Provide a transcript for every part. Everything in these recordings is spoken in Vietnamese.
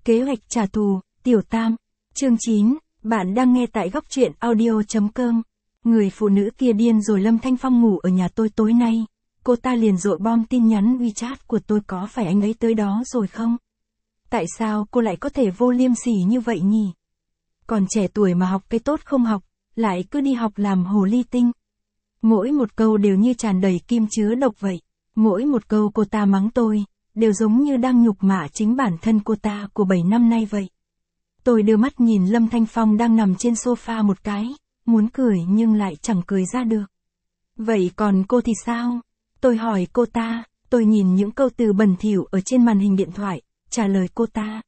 Kế hoạch trả thù, Tiểu Tam. Chương 9, bạn đang nghe tại góc truyện audio.com. Người phụ nữ kia điên rồi. Lâm Thanh Phong ngủ ở nhà tôi tối nay. Cô ta liền dội bom tin nhắn WeChat của tôi, có phải anh ấy tới đó rồi không? Tại sao cô lại có thể vô liêm sỉ như vậy nhỉ? Còn trẻ tuổi mà học cái tốt không học, lại cứ đi học làm hồ ly tinh. Mỗi một câu đều như tràn đầy kim chứa độc vậy. Mỗi một câu cô ta mắng tôi, đều giống như đang nhục mạ chính bản thân cô ta của 7 năm nay vậy. Tôi đưa mắt nhìn Lâm Thanh Phong đang nằm trên sofa một cái, muốn cười nhưng lại chẳng cười ra được. Vậy còn cô thì sao? Tôi hỏi cô ta, tôi nhìn những câu từ bẩn thỉu ở trên màn hình điện thoại, trả lời cô ta.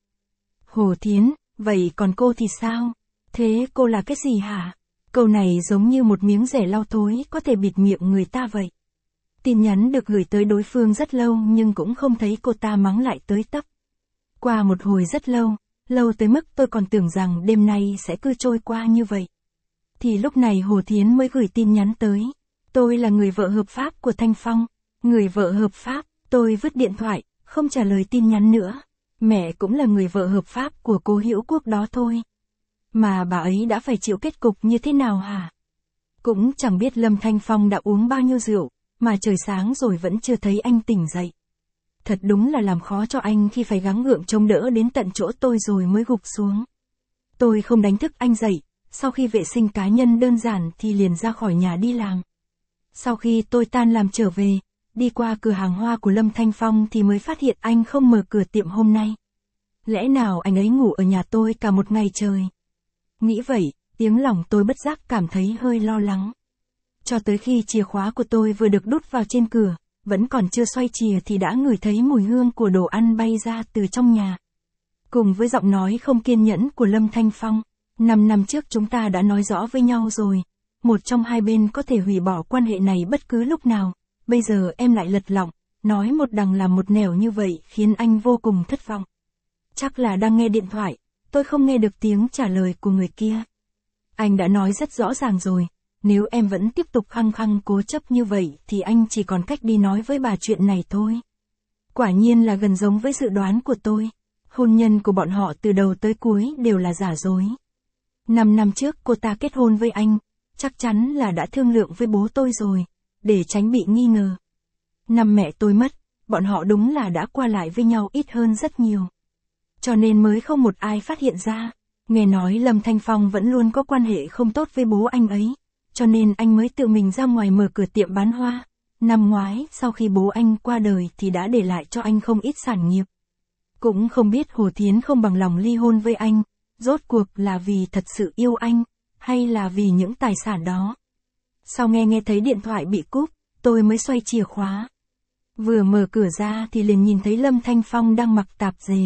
Hồ Thiến, vậy còn cô thì sao? Thế cô là cái gì hả? Câu này giống như một miếng rẻ lau thối có thể bịt miệng người ta vậy. Tin nhắn được gửi tới đối phương rất lâu nhưng cũng không thấy cô ta mắng lại tới tấp. Qua một hồi rất lâu, lâu tới mức tôi còn tưởng rằng đêm nay sẽ cứ trôi qua như vậy. Thì lúc này Hồ Thiến mới gửi tin nhắn tới. Tôi là người vợ hợp pháp của Thanh Phong. Người vợ hợp pháp, tôi vứt điện thoại, không trả lời tin nhắn nữa. Mẹ cũng là người vợ hợp pháp của cô Hữu Quốc đó thôi. Mà bà ấy đã phải chịu kết cục như thế nào hả? Cũng chẳng biết Lâm Thanh Phong đã uống bao nhiêu rượu, mà trời sáng rồi vẫn chưa thấy anh tỉnh dậy. Thật đúng là làm khó cho anh khi phải gắng gượng chống đỡ đến tận chỗ tôi rồi mới gục xuống. Tôi không đánh thức anh dậy, sau khi vệ sinh cá nhân đơn giản thì liền ra khỏi nhà đi làm. Sau khi tôi tan làm trở về, đi qua cửa hàng hoa của Lâm Thanh Phong thì mới phát hiện anh không mở cửa tiệm hôm nay. Lẽ nào anh ấy ngủ ở nhà tôi cả một ngày trời? Nghĩ vậy, tiếng lòng tôi bất giác cảm thấy hơi lo lắng. Cho tới khi chìa khóa của tôi vừa được đút vào trên cửa, vẫn còn chưa xoay chìa thì đã ngửi thấy mùi hương của đồ ăn bay ra từ trong nhà. Cùng với giọng nói không kiên nhẫn của Lâm Thanh Phong, 5 năm trước chúng ta đã nói rõ với nhau rồi. Một trong hai bên có thể hủy bỏ quan hệ này bất cứ lúc nào. Bây giờ em lại lật lọng, nói một đằng làm một nẻo như vậy khiến anh vô cùng thất vọng. Chắc là đang nghe điện thoại, tôi không nghe được tiếng trả lời của người kia. Anh đã nói rất rõ ràng rồi. Nếu em vẫn tiếp tục khăng khăng cố chấp như vậy thì anh chỉ còn cách đi nói với bà chuyện này thôi. Quả nhiên là gần giống với dự đoán của tôi. Hôn nhân của bọn họ từ đầu tới cuối đều là giả dối. 5 năm trước cô ta kết hôn với anh, chắc chắn là đã thương lượng với bố tôi rồi, để tránh bị nghi ngờ. Năm mẹ tôi mất, bọn họ đúng là đã qua lại với nhau ít hơn rất nhiều. Cho nên mới không một ai phát hiện ra. Nghe nói Lâm Thanh Phong vẫn luôn có quan hệ không tốt với bố anh ấy. Cho nên anh mới tự mình ra ngoài mở cửa tiệm bán hoa. Năm ngoái, sau khi bố anh qua đời thì đã để lại cho anh không ít sản nghiệp. Cũng không biết Hồ Thiến không bằng lòng ly hôn với anh, rốt cuộc là vì thật sự yêu anh, hay là vì những tài sản đó. Sau nghe thấy điện thoại bị cúp, tôi mới xoay chìa khóa. Vừa mở cửa ra thì liền nhìn thấy Lâm Thanh Phong đang mặc tạp dề.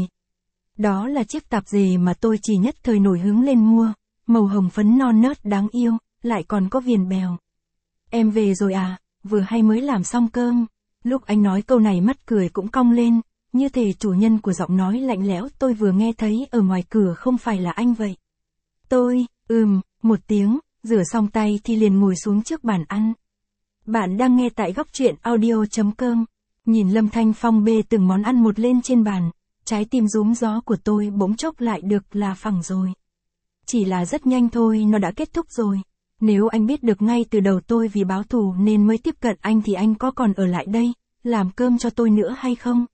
Đó là chiếc tạp dề mà tôi chỉ nhất thời nổi hứng lên mua, màu hồng phấn non nớt đáng yêu, lại còn có viền bèo. Em về rồi à, vừa hay mới làm xong cơm. Lúc anh nói câu này mắt cười cũng cong lên, như thể chủ nhân của giọng nói lạnh lẽo tôi vừa nghe thấy ở ngoài cửa không phải là anh vậy. Tôi, một tiếng, rửa xong tay thì liền ngồi xuống trước bàn ăn. Bạn đang nghe tại góc truyện audio.com. Nhìn Lâm Thanh Phong bê từng món ăn một lên trên bàn, trái tim rúm gió của tôi bỗng chốc lại được là phẳng rồi. Chỉ là rất nhanh thôi nó đã kết thúc rồi. Nếu anh biết được ngay từ đầu tôi vì báo thù nên mới tiếp cận anh thì anh có còn ở lại đây, làm cơm cho tôi nữa hay không?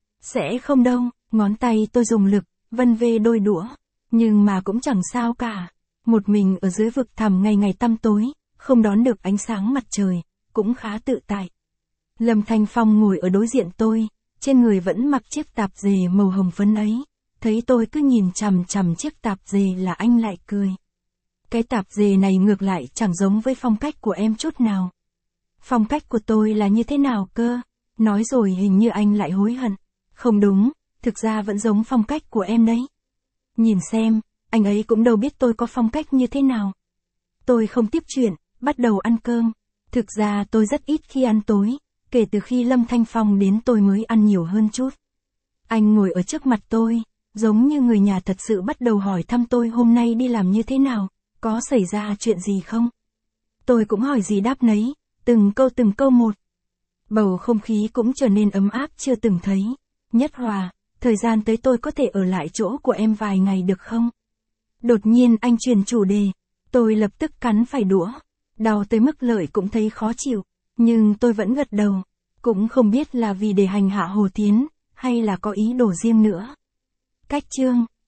Sẽ không đâu, ngón tay tôi dùng lực, vân vê đôi đũa. Nhưng mà cũng chẳng sao cả. Một mình ở dưới vực thẳm ngày ngày tăm tối, không đón được ánh sáng mặt trời, cũng khá tự tại. Lâm Thanh Phong ngồi ở đối diện tôi, trên người vẫn mặc chiếc tạp dề màu hồng phấn ấy. Thấy tôi cứ nhìn chằm chằm chiếc tạp dề là anh lại cười. Cái tạp dề này ngược lại chẳng giống với phong cách của em chút nào. Phong cách của tôi là như thế nào cơ? Nói rồi hình như anh lại hối hận. Không đúng, thực ra vẫn giống phong cách của em đấy. Nhìn xem, anh ấy cũng đâu biết tôi có phong cách như thế nào. Tôi không tiếp chuyện, bắt đầu ăn cơm. Thực ra tôi rất ít khi ăn tối, kể từ khi Lâm Thanh Phong đến tôi mới ăn nhiều hơn chút. Anh ngồi ở trước mặt tôi, giống như người nhà thật sự bắt đầu hỏi thăm tôi hôm nay đi làm như thế nào, có xảy ra chuyện gì không. Tôi cũng hỏi gì đáp nấy, từng câu một. Bầu không khí cũng trở nên ấm áp chưa từng thấy. Nhất Hòa, thời gian tới tôi có thể ở lại chỗ của em vài ngày được không? Đột nhiên anh chuyển chủ đề, tôi lập tức cắn phải đũa. Đau tới mức Lợi cũng thấy khó chịu, nhưng tôi vẫn gật đầu. Cũng không biết là vì để hành hạ Hồ Tiến, hay là có ý đồ riêng nữa. Cách chương